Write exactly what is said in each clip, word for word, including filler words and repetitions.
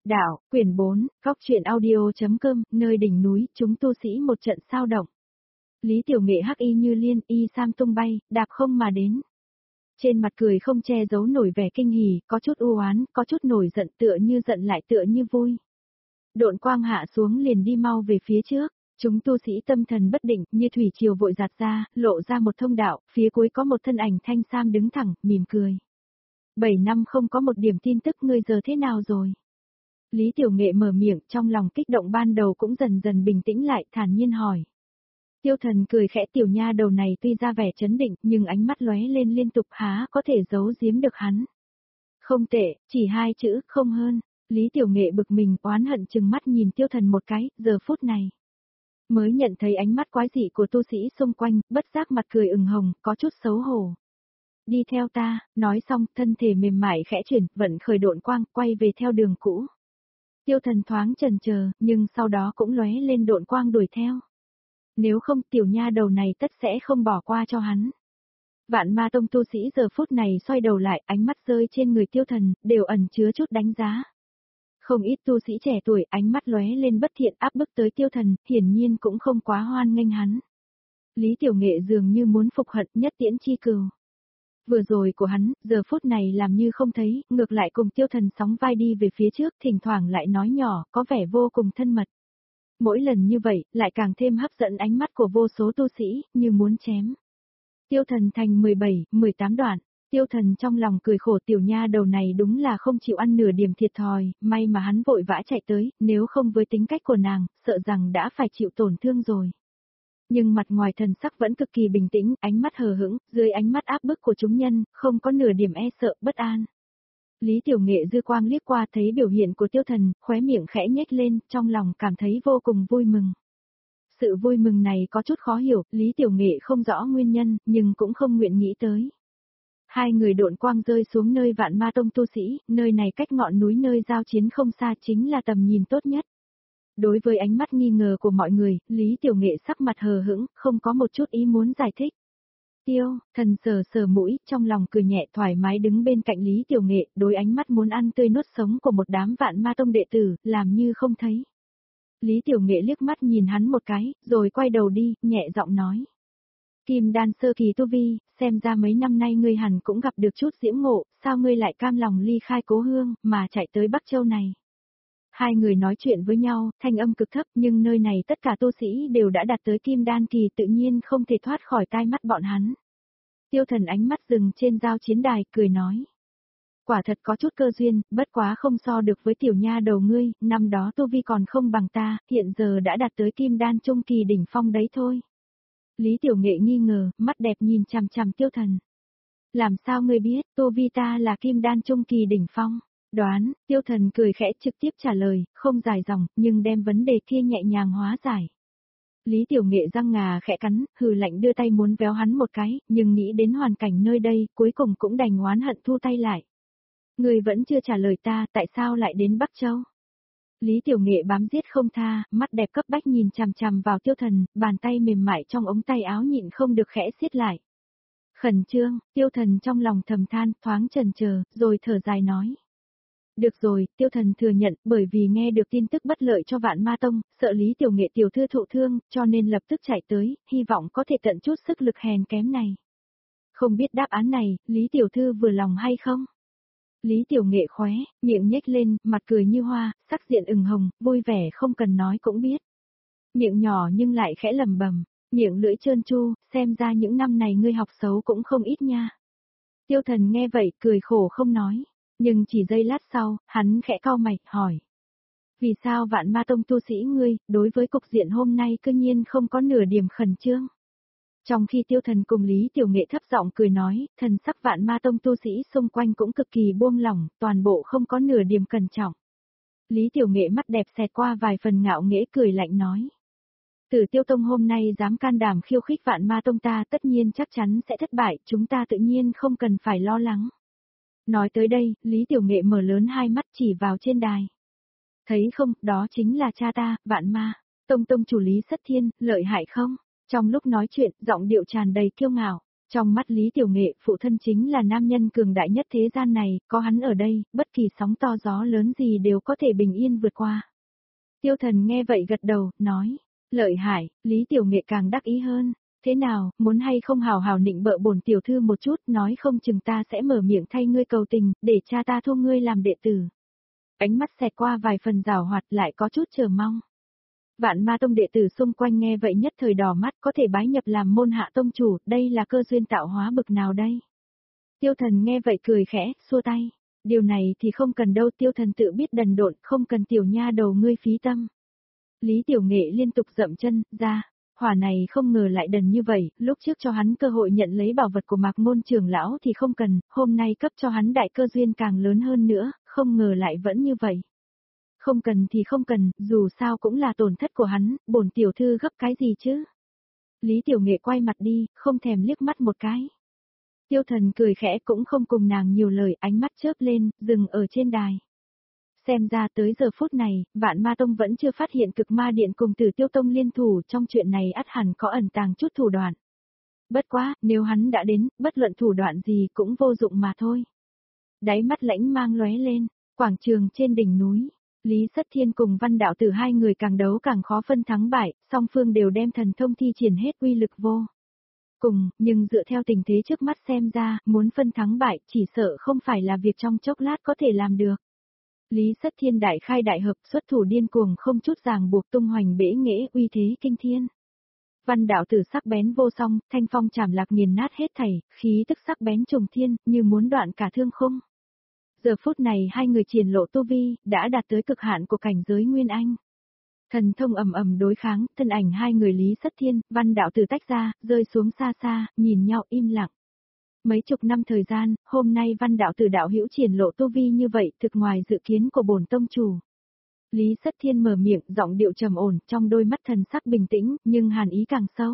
Đạo, quyển bốn, góc truyện audio.com, nơi đỉnh núi, chúng tu sĩ một trận sao động. Lý Tiểu Nghệ hắc y như liên, y sam tung bay, đạp không mà đến. Trên mặt cười không che giấu nổi vẻ kinh hỉ, có chút u oán, có chút nổi giận, tựa như giận lại tựa như vui. Độn quang hạ xuống liền đi mau về phía trước, chúng tu sĩ tâm thần bất định, như thủy triều vội giạt ra, lộ ra một thông đạo, phía cuối có một thân ảnh thanh sam đứng thẳng, mỉm cười. Bảy năm không có một điểm tin tức, ngươi giờ thế nào rồi? Lý Tiểu Nghệ mở miệng, trong lòng kích động ban đầu cũng dần dần bình tĩnh lại, thản nhiên hỏi. Tiêu Thần cười khẽ, tiểu nha đầu này tuy ra vẻ chấn định, nhưng ánh mắt lóe lên liên tục, há có thể giấu giếm được hắn. Không tệ, chỉ hai chữ, không hơn. Lý Tiểu Nghệ bực mình, oán hận chừng mắt nhìn Tiêu Thần một cái, giờ phút này. Mới nhận thấy ánh mắt quái dị của tu sĩ xung quanh, bất giác mặt cười ửng hồng, có chút xấu hổ. Đi theo ta, nói xong, thân thể mềm mại khẽ chuyển, vận khởi độn quang, quay về theo đường cũ. Tiêu Thần thoáng chần chờ, nhưng sau đó cũng lóe lên độn quang đuổi theo. Nếu không, tiểu nha đầu này tất sẽ không bỏ qua cho hắn. Vạn Ma Tông tu sĩ giờ phút này xoay đầu lại, ánh mắt rơi trên người Tiêu Thần, đều ẩn chứa chút đánh giá. Không ít tu sĩ trẻ tuổi, ánh mắt lóe lên bất thiện áp bức tới Tiêu Thần, hiển nhiên cũng không quá hoan nghênh hắn. Lý Tiểu Nghệ dường như muốn phục hận, nhất tiễn chi cừu. Vừa rồi của hắn, giờ phút này làm như không thấy, ngược lại cùng Tiêu Thần sóng vai đi về phía trước, thỉnh thoảng lại nói nhỏ, có vẻ vô cùng thân mật. Mỗi lần như vậy, lại càng thêm hấp dẫn ánh mắt của vô số tu sĩ, như muốn chém. Tiêu Thần thành mười bảy, mười tám đoạn, Tiêu Thần trong lòng cười khổ, tiểu nha đầu này đúng là không chịu ăn nửa điểm thiệt thòi, may mà hắn vội vã chạy tới, nếu không với tính cách của nàng, sợ rằng đã phải chịu tổn thương rồi. Nhưng mặt ngoài thần sắc vẫn cực kỳ bình tĩnh, ánh mắt hờ hững, dưới ánh mắt áp bức của chúng nhân, không có nửa điểm e sợ, bất an. Lý Tiểu Nghệ dư quang liếc qua thấy biểu hiện của Tiêu Thần, khóe miệng khẽ nhếch lên, trong lòng cảm thấy vô cùng vui mừng. Sự vui mừng này có chút khó hiểu, Lý Tiểu Nghệ không rõ nguyên nhân, nhưng cũng không nguyện nghĩ tới. Hai người độn quang rơi xuống nơi Vạn Ma Tông tu sĩ, nơi này cách ngọn núi nơi giao chiến không xa, chính là tầm nhìn tốt nhất. Đối với ánh mắt nghi ngờ của mọi người, Lý Tiểu Nghệ sắc mặt hờ hững, không có một chút ý muốn giải thích. Tiêu, Thần sờ sờ mũi, trong lòng cười nhẹ thoải mái đứng bên cạnh Lý Tiểu Nghệ, đối ánh mắt muốn ăn tươi nuốt sống của một đám Vạn Ma Tông đệ tử, làm như không thấy. Lý Tiểu Nghệ liếc mắt nhìn hắn một cái, rồi quay đầu đi, nhẹ giọng nói. Kim đan sơ kỳ tu vi, xem ra mấy năm nay ngươi hẳn cũng gặp được chút diễm ngộ, sao ngươi lại cam lòng ly khai cố hương, mà chạy tới Bắc Châu này. Hai người nói chuyện với nhau, thanh âm cực thấp, nhưng nơi này tất cả tu sĩ đều đã đạt tới kim đan kỳ, tự nhiên không thể thoát khỏi tai mắt bọn hắn. Tiêu Thần ánh mắt dừng trên giao chiến đài, cười nói. Quả thật có chút cơ duyên, bất quá không so được với tiểu nha đầu ngươi, năm đó tu vi còn không bằng ta, hiện giờ đã đạt tới kim đan trung kỳ đỉnh phong đấy thôi. Lý Tiểu Nghệ nghi ngờ, mắt đẹp nhìn chằm chằm Tiêu Thần. Làm sao ngươi biết, tu vi ta là kim đan trung kỳ đỉnh phong? Đoán, Tiêu Thần cười khẽ trực tiếp trả lời, không dài dòng, nhưng đem vấn đề kia nhẹ nhàng hóa giải. Lý Tiểu Nghệ răng ngà khẽ cắn, hừ lạnh đưa tay muốn véo hắn một cái, nhưng nghĩ đến hoàn cảnh nơi đây, cuối cùng cũng đành oán hận thu tay lại. Người vẫn chưa trả lời ta, tại sao lại đến Bắc Châu? Lý Tiểu Nghệ bám giết không tha, mắt đẹp cấp bách nhìn chằm chằm vào Tiêu Thần, bàn tay mềm mại trong ống tay áo nhịn không được khẽ siết lại. Khẩn trương, Tiêu Thần trong lòng thầm than, thoáng chần chờ, rồi thở dài nói. Được rồi, Tiêu Thần thừa nhận, bởi vì nghe được tin tức bất lợi cho Vạn Ma Tông, sợ Lý Tiểu Nghệ tiểu thư thụ thương, cho nên lập tức chạy tới, hy vọng có thể tận chút sức lực hèn kém này. Không biết đáp án này, Lý Tiểu Thư vừa lòng hay không? Lý Tiểu Nghệ khóe, miệng nhếch lên, mặt cười như hoa, sắc diện ửng hồng, vui vẻ không cần nói cũng biết. Miệng nhỏ nhưng lại khẽ lẩm bẩm, miệng lưỡi trơn tru, xem ra những năm này ngươi học xấu cũng không ít nha. Tiêu Thần nghe vậy, cười khổ không nói. Nhưng chỉ giây lát sau, hắn khẽ cau mày, hỏi. Vì sao Vạn Ma Tông tu sĩ ngươi, đối với cục diện hôm nay cư nhiên không có nửa điểm khẩn trương? Trong khi Tiêu Thần cùng Lý Tiểu Nghệ thấp giọng cười nói, thần sắc Vạn Ma Tông tu sĩ xung quanh cũng cực kỳ buông lỏng, toàn bộ không có nửa điểm cẩn trọng. Lý Tiểu Nghệ mắt đẹp xẹt qua vài phần ngạo nghễ cười lạnh nói. Tử Tiêu Tông hôm nay dám can đảm khiêu khích Vạn Ma Tông ta tất nhiên chắc chắn sẽ thất bại, chúng ta tự nhiên không cần phải lo lắng. Nói tới đây, Lý Tiểu Nghệ mở lớn hai mắt chỉ vào trên đài. Thấy không, đó chính là cha ta, Vạn Ma Tông tông chủ Lý Sất Thiên, lợi hại không? Trong lúc nói chuyện, giọng điệu tràn đầy kiêu ngạo. Trong mắt Lý Tiểu Nghệ, phụ thân chính là nam nhân cường đại nhất thế gian này, có hắn ở đây, bất kỳ sóng to gió lớn gì đều có thể bình yên vượt qua. Tiêu Thần nghe vậy gật đầu, nói, lợi hại, Lý Tiểu Nghệ càng đắc ý hơn. Thế nào, muốn hay không hào hào nịnh bợ bổn tiểu thư một chút, nói không chừng ta sẽ mở miệng thay ngươi cầu tình, để cha ta thu ngươi làm đệ tử. Ánh mắt xẹt qua vài phần rào hoạt lại có chút chờ mong. Vạn Ma Tông đệ tử xung quanh nghe vậy nhất thời đỏ mắt, có thể bái nhập làm môn hạ tông chủ, đây là cơ duyên tạo hóa bực nào đây? Tiêu Thần nghe vậy cười khẽ, xua tay. Điều này thì không cần đâu, Tiêu Thần tự biết đần độn, không cần tiểu nha đầu ngươi phí tâm. Lý Tiểu Nghệ liên tục dậm chân, ra. Hỏa này không ngờ lại đần như vậy, lúc trước cho hắn cơ hội nhận lấy bảo vật của Mạc Môn trưởng lão thì không cần, hôm nay cấp cho hắn đại cơ duyên càng lớn hơn nữa, không ngờ lại vẫn như vậy. Không cần thì không cần, dù sao cũng là tổn thất của hắn, bổn tiểu thư gấp cái gì chứ? Lý Tiểu Nghệ quay mặt đi, không thèm liếc mắt một cái. Tiêu Thần cười khẽ cũng không cùng nàng nhiều lời, ánh mắt chớp lên, dừng ở trên đài. Xem ra tới giờ phút này, Vạn Ma Tông vẫn chưa phát hiện Cực Ma Điện cùng Tử Tiêu Tông liên thủ, trong chuyện này ắt hẳn có ẩn tàng chút thủ đoạn. Bất quá, nếu hắn đã đến, bất luận thủ đoạn gì cũng vô dụng mà thôi. Đáy mắt lãnh mang lóe lên, quảng trường trên đỉnh núi, Lý Sất Thiên cùng Văn Đạo Tử hai người càng đấu càng khó phân thắng bại, song phương đều đem thần thông thi triển hết uy lực vô cùng, nhưng dựa theo tình thế trước mắt xem ra, muốn phân thắng bại chỉ sợ không phải là việc trong chốc lát có thể làm được. Lý Sất Thiên đại khai đại hợp, xuất thủ điên cuồng không chút ràng buộc, tung hoành bể nghệ uy thế kinh thiên. Văn Đạo Tử sắc bén vô song, thanh phong chảm lạc nghiền nát hết thảy, khí tức sắc bén trùng thiên, như muốn đoạn cả thương khung. Giờ phút này hai người triển lộ tu vi, đã đạt tới cực hạn của cảnh giới Nguyên Anh. Thần thông ầm ầm đối kháng, thân ảnh hai người Lý Sất Thiên, Văn Đạo Tử tách ra, rơi xuống xa xa, nhìn nhau im lặng. Mấy chục năm thời gian, hôm nay Văn Đạo Tử đạo hữu triển lộ tu vi như vậy, thực ngoài dự kiến của bổn tông chủ. Lý Sất Thiên mở miệng, giọng điệu trầm ổn, trong đôi mắt thần sắc bình tĩnh, nhưng hàn ý càng sâu.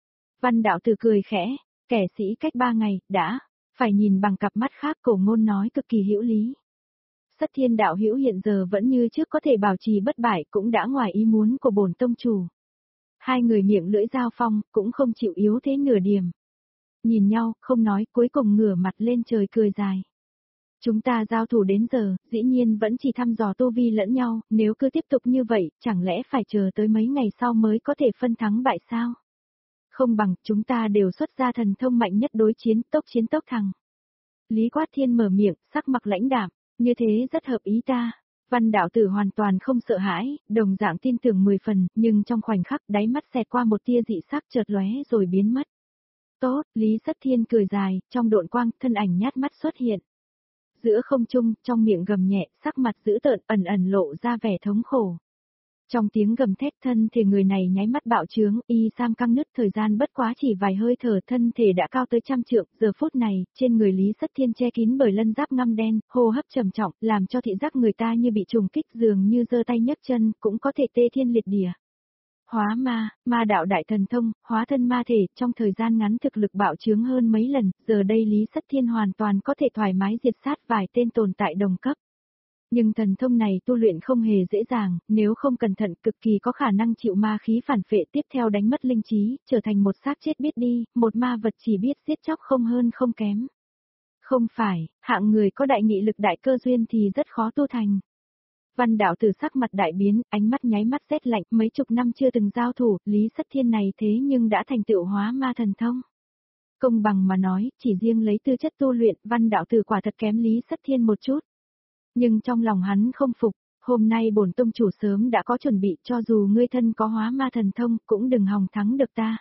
Văn Đạo Tử cười khẽ, kẻ sĩ cách ba ngày, đã, phải nhìn bằng cặp mắt khác, cổ ngôn nói cực kỳ hữu lý. Sất Thiên đạo hữu hiện giờ vẫn như trước có thể bảo trì bất bại, cũng đã ngoài ý muốn của bổn tông chủ. Hai người miệng lưỡi giao phong, cũng không chịu yếu thế nửa điểm. Nhìn nhau, không nói, cuối cùng ngửa mặt lên trời cười dài. Chúng ta giao thủ đến giờ, dĩ nhiên vẫn chỉ thăm dò tu vi lẫn nhau, nếu cứ tiếp tục như vậy, chẳng lẽ phải chờ tới mấy ngày sau mới có thể phân thắng bại sao? Không bằng, chúng ta đều xuất ra thần thông mạnh nhất đối chiến, tốc chiến tốc thắng. Lý Quát Thiên mở miệng, sắc mặt lãnh đạm, như thế rất hợp ý ta. Văn Đạo Tử hoàn toàn không sợ hãi, đồng dạng tin tưởng mười phần, nhưng trong khoảnh khắc đáy mắt xẹt qua một tia dị sắc chợt lóe rồi biến mất. Tốt, Lý Sất Thiên cười dài, trong độn quang, thân ảnh nhát mắt xuất hiện. Giữa không trung, trong miệng gầm nhẹ, sắc mặt dữ tợn, ẩn ẩn lộ ra vẻ thống khổ. Trong tiếng gầm thét, thân thể người này nháy mắt bạo trướng, y sam căng nứt, thời gian bất quá chỉ vài hơi thở, thân thể đã cao tới trăm trượng, giờ phút này, trên người Lý Sất Thiên che kín bởi lân giáp ngăm đen, hô hấp trầm trọng, làm cho thị giác người ta như bị trùng kích, dường như giơ tay nhấc chân, cũng có thể tê thiên liệt địa. Hóa ma, ma đạo đại thần thông, hóa thân ma thể, trong thời gian ngắn thực lực bạo trướng hơn mấy lần, giờ đây Lý Sất Thiên hoàn toàn có thể thoải mái diệt sát vài tên tồn tại đồng cấp. Nhưng thần thông này tu luyện không hề dễ dàng, nếu không cẩn thận cực kỳ có khả năng chịu ma khí phản phệ, tiếp theo đánh mất linh trí, trở thành một xác chết biết đi, một ma vật chỉ biết giết chóc không hơn không kém. Không phải, hạng người có đại nghị lực đại cơ duyên thì rất khó tu thành. Văn Đạo Tử sắc mặt đại biến, ánh mắt nháy mắt rét lạnh, mấy chục năm chưa từng giao thủ, Lý Sất Thiên này thế nhưng đã thành tựu hóa ma thần thông. Công bằng mà nói, chỉ riêng lấy tư chất tu luyện, Văn Đạo Tử quả thật kém Lý Sất Thiên một chút. Nhưng trong lòng hắn không phục, hôm nay bổn tông chủ sớm đã có chuẩn bị, cho dù ngươi thân có hóa ma thần thông, cũng đừng hòng thắng được ta.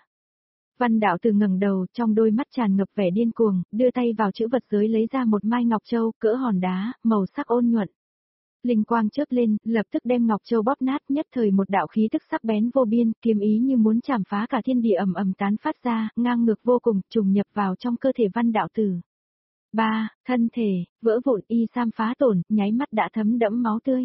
Văn Đạo Tử ngẩng đầu, trong đôi mắt tràn ngập vẻ điên cuồng, đưa tay vào chữ vật giới lấy ra một mai ngọc châu, cỡ hòn đá, màu sắc ôn nhuận. Linh quang chớp lên, lập tức đem ngọc châu bóp nát, nhất thời một đạo khí tức sắc bén vô biên, kiếm ý như muốn chảm phá cả thiên địa ầm ầm tán phát ra, ngang ngược vô cùng, trùng nhập vào trong cơ thể Văn Đạo Tử. Ba, thân thể, vỡ vụn, y sam phá tổn, nháy mắt đã thấm đẫm máu tươi.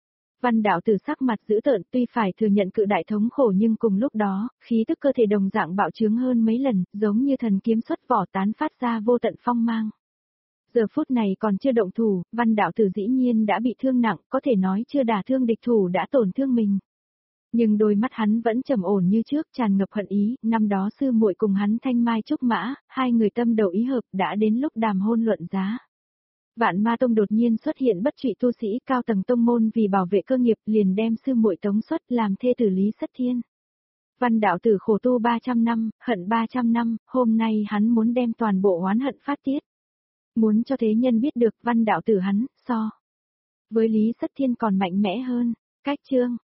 Văn Đạo Tử sắc mặt dữ tợn, tuy phải thừa nhận cự đại thống khổ nhưng cùng lúc đó, khí tức cơ thể đồng dạng bạo trướng hơn mấy lần, giống như thần kiếm xuất vỏ tán phát ra vô tận phong mang. Giờ phút này còn chưa động thủ, Văn Đạo Tử dĩ nhiên đã bị thương nặng, có thể nói chưa đả thương địch thủ đã tổn thương mình. Nhưng đôi mắt hắn vẫn trầm ổn như trước, tràn ngập hận ý, năm đó sư muội cùng hắn thanh mai trúc mã, hai người tâm đầu ý hợp, đã đến lúc đàm hôn luận giá. Vạn Ma Tông đột nhiên xuất hiện bất trụy tu sĩ cao tầng tông môn vì bảo vệ cơ nghiệp, liền đem sư muội tống xuất làm thê tử Lý Sắt Thiên. Văn đạo tử khổ tu ba trăm năm, hận ba trăm năm, hôm nay hắn muốn đem toàn bộ oán hận phát tiết. Muốn cho thế nhân biết được văn đạo tử hắn, so với Lý Sắt Thiên còn mạnh mẽ hơn. Cách chương